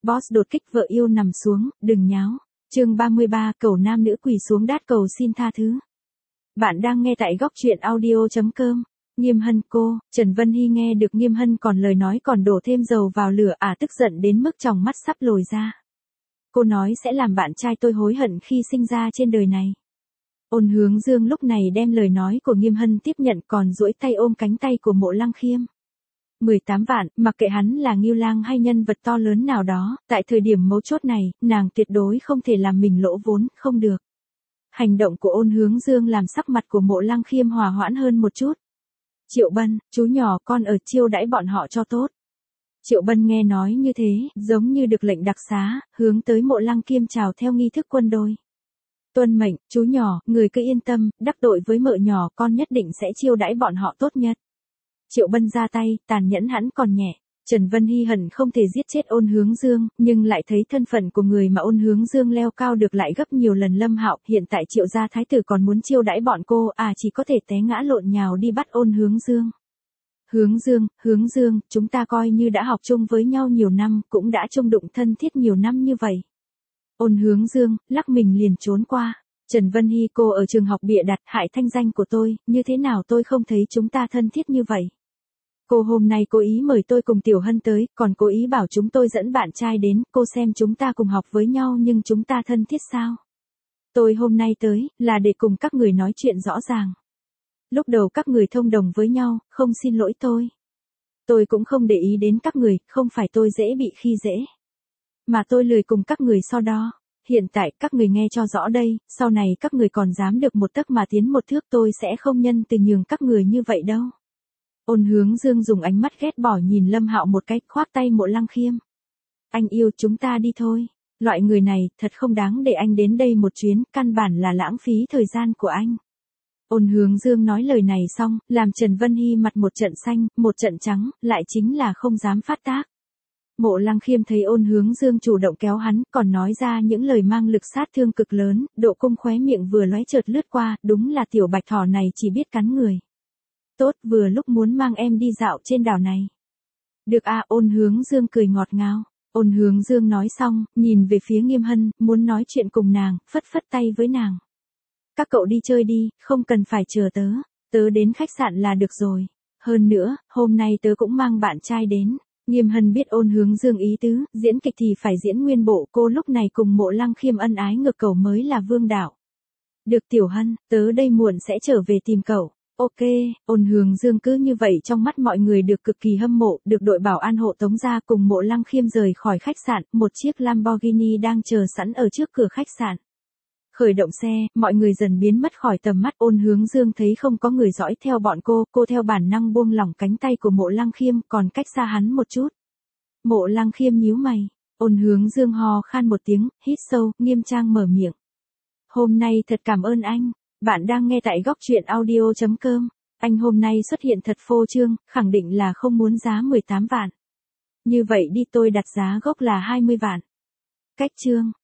Boss đột kích vợ yêu nằm xuống, đừng nháo. Chương 33, cầu nam nữ quỳ xuống đát cầu xin tha thứ. Bạn đang nghe tại góc truyện audio.com. Nghiêm Hân cô, Trần Vân Hy nghe được Nghiêm Hân còn lời nói còn đổ thêm dầu vào lửa, tức giận đến mức tròng mắt sắp lồi ra. Cô nói sẽ làm bạn trai tôi hối hận khi sinh ra trên đời này. Ôn Hướng Dương lúc này đem lời nói của Nghiêm Hân tiếp nhận, còn duỗi tay ôm cánh tay của Mộ Lăng Khiêm. 18 vạn, mặc kệ hắn là Ngưu Lang hay nhân vật to lớn nào đó, tại thời điểm mấu chốt này, nàng tuyệt đối không thể làm mình lỗ vốn, không được. Hành động của Ôn Hướng Dương làm sắc mặt của Mộ Lăng Khiêm hòa hoãn hơn một chút. Triệu Bân, chú nhỏ con ở chiêu đãi bọn họ cho tốt. Triệu Bân nghe nói như thế, giống như được lệnh đặc xá, hướng tới Mộ Lăng Khiêm chào theo nghi thức quân đôi. Tuân mệnh, chú nhỏ, người cứ yên tâm, đắc tội với mợ nhỏ con nhất định sẽ chiêu đãi bọn họ tốt nhất. Triệu Bân ra tay, tàn nhẫn hẳn còn nhẹ. Trần Vân Hy hận không thể giết chết Ôn Hướng Dương, nhưng lại thấy thân phận của người mà Ôn Hướng Dương leo cao được lại gấp nhiều lần Lâm Hạo, hiện tại Triệu gia thái tử còn muốn chiêu đãi bọn cô, chỉ có thể té ngã lộn nhào đi bắt Ôn Hướng Dương. Hướng Dương, chúng ta coi như đã học chung với nhau nhiều năm, cũng đã chung đụng thân thiết nhiều năm như vậy. Ôn Hướng Dương, lắc mình liền trốn qua. Trần Vân Hy, cô ở trường học bịa đặt hại thanh danh của tôi, như thế nào tôi không thấy chúng ta thân thiết như vậy. Cô hôm nay cố ý mời tôi cùng Tiểu Hân tới, còn cố ý bảo chúng tôi dẫn bạn trai đến, cô xem chúng ta cùng học với nhau nhưng chúng ta thân thiết sao? Tôi hôm nay tới, là để cùng các người nói chuyện rõ ràng. Lúc đầu các người thông đồng với nhau, không xin lỗi tôi. Tôi cũng không để ý đến các người, không phải tôi dễ bị khi dễ. Mà tôi lười cùng các người so đo. Hiện tại các người nghe cho rõ đây, sau này các người còn dám được một tấc mà tiến một thước, tôi sẽ không nhân từ nhường các người như vậy đâu. Ôn Hướng Dương dùng ánh mắt ghét bỏ nhìn Lâm Hạo một cái, khoác tay Mộ Lăng Khiêm. Anh yêu, chúng ta đi thôi. Loại người này, thật không đáng để anh đến đây một chuyến, căn bản là lãng phí thời gian của anh. Ôn Hướng Dương nói lời này xong, làm Trần Vân Hy mặt một trận xanh, một trận trắng, lại chính là không dám phát tác. Mộ Lăng Khiêm thấy Ôn Hướng Dương chủ động kéo hắn, còn nói ra những lời mang lực sát thương cực lớn, độ cung khóe miệng vừa lóe chợt lướt qua, đúng là tiểu bạch thỏ này chỉ biết cắn người. Tốt, vừa lúc muốn mang em đi dạo trên đảo này. Được Ôn Hướng Dương cười ngọt ngào. Ôn Hướng Dương nói xong, nhìn về phía Nghiêm Hân, muốn nói chuyện cùng nàng, phất phất tay với nàng. Các cậu đi chơi đi, không cần phải chờ tớ. Tớ đến khách sạn là được rồi. Hơn nữa, hôm nay tớ cũng mang bạn trai đến. Nghiêm Hân biết Ôn Hướng Dương ý tứ, diễn kịch thì phải diễn nguyên bộ, cô lúc này cùng Mộ Lăng Khiêm ân ái ngược cầu mới là vương đạo. Được Tiểu Hân, tớ đây muộn sẽ trở về tìm cậu. Ok, Ôn Hướng Dương cứ như vậy trong mắt mọi người được cực kỳ hâm mộ, được đội bảo an hộ tống ra cùng Mộ Lăng Khiêm rời khỏi khách sạn, một chiếc Lamborghini đang chờ sẵn ở trước cửa khách sạn. Khởi động xe, mọi người dần biến mất khỏi tầm mắt. Ôn Hướng Dương thấy không có người dõi theo bọn cô theo bản năng buông lỏng cánh tay của Mộ Lăng Khiêm, còn cách xa hắn một chút. Mộ Lăng Khiêm nhíu mày. Ôn Hướng Dương ho khan một tiếng, hít sâu, nghiêm trang mở miệng. Hôm nay thật cảm ơn anh. Bạn đang nghe tại góc truyện audio.com. Anh hôm nay xuất hiện thật phô trương, khẳng định là không muốn giá 18 vạn. Như vậy đi, tôi đặt giá gốc là 20 vạn. Cách chương.